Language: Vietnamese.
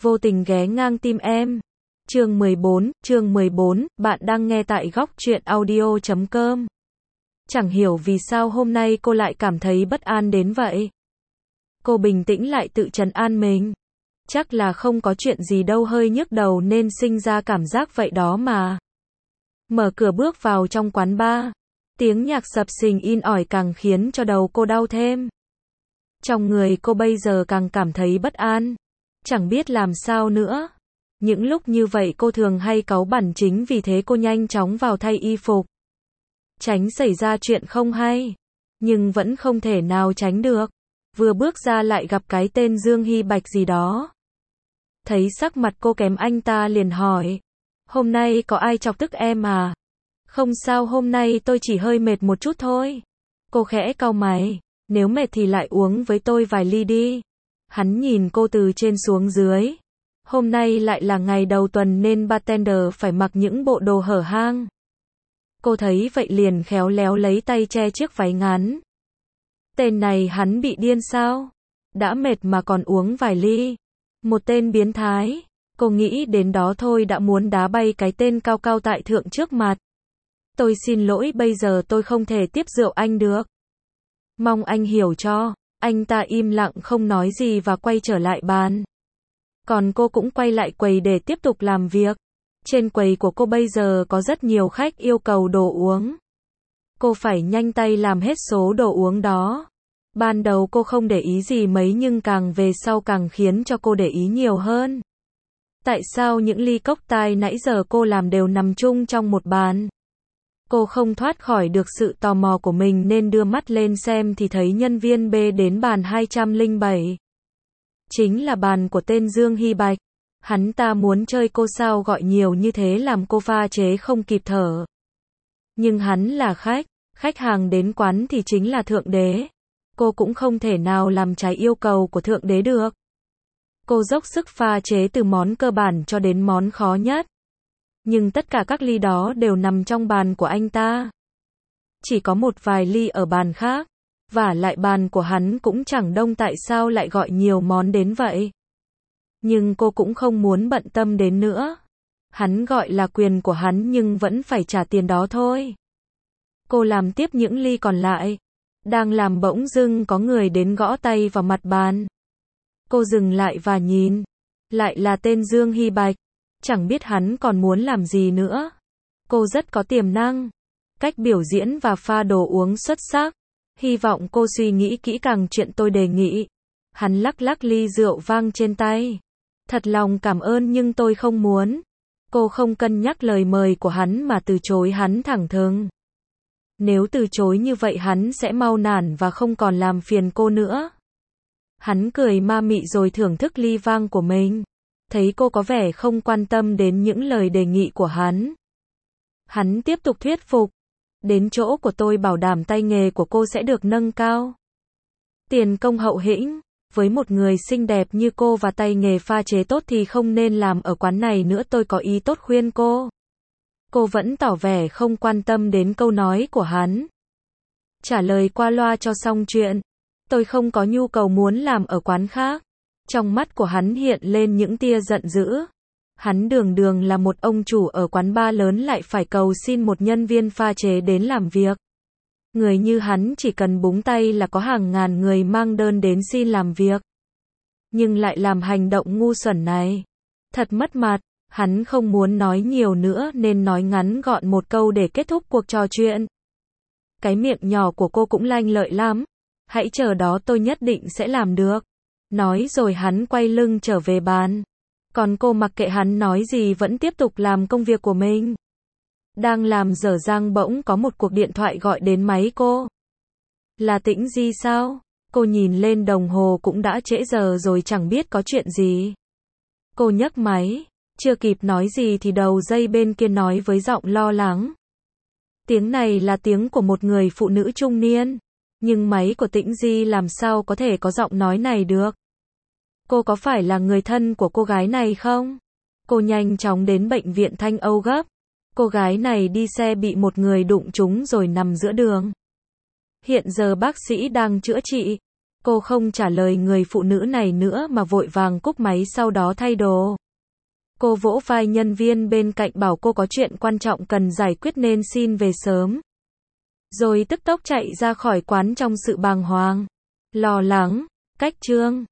Vô tình ghé ngang tim em. Chương 14, bạn đang nghe tại góc truyện audio.com. Chẳng hiểu vì sao hôm nay cô lại cảm thấy bất an đến vậy. Cô bình tĩnh lại tự trấn an mình. Chắc là không có chuyện gì đâu, hơi nhức đầu nên sinh ra cảm giác vậy đó mà. Mở cửa bước vào trong quán bar. Tiếng nhạc sập sình in ỏi càng khiến cho đầu cô đau thêm. Trong người cô bây giờ càng cảm thấy bất an. Chẳng biết làm sao nữa. Những lúc như vậy cô thường hay cáu bẳn, chính vì thế cô nhanh chóng vào thay y phục. Tránh xảy ra chuyện không hay. Nhưng vẫn không thể nào tránh được. Vừa bước ra lại gặp cái tên Dương Hy Bạch gì đó. Thấy sắc mặt cô kém, anh ta liền hỏi. Hôm nay có ai chọc tức em à? Không sao, hôm nay tôi chỉ hơi mệt một chút thôi. Cô khẽ cau mày. Nếu mệt thì lại uống với tôi vài ly đi. Hắn nhìn cô từ trên xuống dưới. Hôm nay lại là ngày đầu tuần nên bartender phải mặc những bộ đồ hở hang. Cô thấy vậy liền khéo léo lấy tay che chiếc váy ngắn. Tên này hắn bị điên sao? Đã mệt mà còn uống vài ly. Một tên biến thái. Cô nghĩ đến đó thôi đã muốn đá bay cái tên cao cao tại thượng trước mặt. Tôi xin lỗi, bây giờ tôi không thể tiếp rượu anh được. Mong anh hiểu cho. Anh ta im lặng không nói gì và quay trở lại bàn. Còn cô cũng quay lại quầy để tiếp tục làm việc. Trên quầy của cô bây giờ có rất nhiều khách yêu cầu đồ uống. Cô phải nhanh tay làm hết số đồ uống đó. Ban đầu cô không để ý gì mấy nhưng càng về sau càng khiến cho cô để ý nhiều hơn. Tại sao những ly cocktail nãy giờ cô làm đều nằm chung trong một bàn? Cô không thoát khỏi được sự tò mò của mình nên đưa mắt lên xem thì thấy nhân viên B đến bàn 207. Chính là bàn của tên Dương Hy Bạch. Hắn ta muốn chơi cô sao gọi nhiều như thế làm cô pha chế không kịp thở. Nhưng hắn là khách hàng đến quán thì chính là thượng đế. Cô cũng không thể nào làm trái yêu cầu của thượng đế được. Cô dốc sức pha chế từ món cơ bản cho đến món khó nhất. Nhưng tất cả các ly đó đều nằm trong bàn của anh ta. Chỉ có một vài ly ở bàn khác. Vả lại bàn của hắn cũng chẳng đông, tại sao lại gọi nhiều món đến vậy? Nhưng cô cũng không muốn bận tâm đến nữa. Hắn gọi là quyền của hắn nhưng vẫn phải trả tiền đó thôi. Cô làm tiếp những ly còn lại. Đang làm bỗng dưng có người đến gõ tay vào mặt bàn. Cô dừng lại và nhìn. Lại là tên Dương Hy Bạch. Chẳng biết hắn còn muốn làm gì nữa. Cô rất có tiềm năng. Cách biểu diễn và pha đồ uống xuất sắc. Hy vọng cô suy nghĩ kỹ càng chuyện tôi đề nghị. Hắn lắc lắc ly rượu vang trên tay. Thật lòng cảm ơn nhưng tôi không muốn. Cô không cân nhắc lời mời của hắn mà từ chối hắn thẳng thừng. Nếu từ chối như vậy hắn sẽ mau nản và không còn làm phiền cô nữa. Hắn cười ma mị rồi thưởng thức ly vang của mình. Thấy cô có vẻ không quan tâm đến những lời đề nghị của hắn. Hắn tiếp tục thuyết phục. Đến chỗ của tôi bảo đảm tay nghề của cô sẽ được nâng cao. Tiền công hậu hĩnh. Với một người xinh đẹp như cô và tay nghề pha chế tốt thì không nên làm ở quán này nữa, tôi có ý tốt khuyên cô. Cô vẫn tỏ vẻ không quan tâm đến câu nói của hắn. Trả lời qua loa cho xong chuyện. Tôi không có nhu cầu muốn làm ở quán khác. Trong mắt của hắn hiện lên những tia giận dữ. Hắn đường đường là một ông chủ ở quán bar lớn lại phải cầu xin một nhân viên pha chế đến làm việc. Người như hắn chỉ cần búng tay là có hàng ngàn người mang đơn đến xin làm việc. Nhưng lại làm hành động ngu xuẩn này. Thật mất mặt. Hắn không muốn nói nhiều nữa nên nói ngắn gọn một câu để kết thúc cuộc trò chuyện. Cái miệng nhỏ của cô cũng lanh lợi lắm. Hãy chờ đó, tôi nhất định sẽ làm được. Nói rồi hắn quay lưng trở về bàn. Còn cô mặc kệ hắn nói gì vẫn tiếp tục làm công việc của mình. Đang làm dở dang bỗng có một cuộc điện thoại gọi đến máy cô. Là Tĩnh Di sao? Cô nhìn lên đồng hồ cũng đã trễ giờ rồi, chẳng biết có chuyện gì. Cô nhấc máy. Chưa kịp nói gì thì đầu dây bên kia nói với giọng lo lắng. Tiếng này là tiếng của một người phụ nữ trung niên. Nhưng máy của Tĩnh Di làm sao có thể có giọng nói này được? Cô có phải là người thân của cô gái này không? Cô nhanh chóng đến bệnh viện Thanh Âu gấp. Cô gái này đi xe bị một người đụng trúng rồi nằm giữa đường. Hiện giờ bác sĩ đang chữa trị. Cô không trả lời người phụ nữ này nữa mà vội vàng cúp máy sau đó thay đồ. Cô vỗ vai nhân viên bên cạnh bảo cô có chuyện quan trọng cần giải quyết nên xin về sớm. Rồi tức tốc chạy ra khỏi quán trong sự bàng hoàng, lo lắng. Cách chương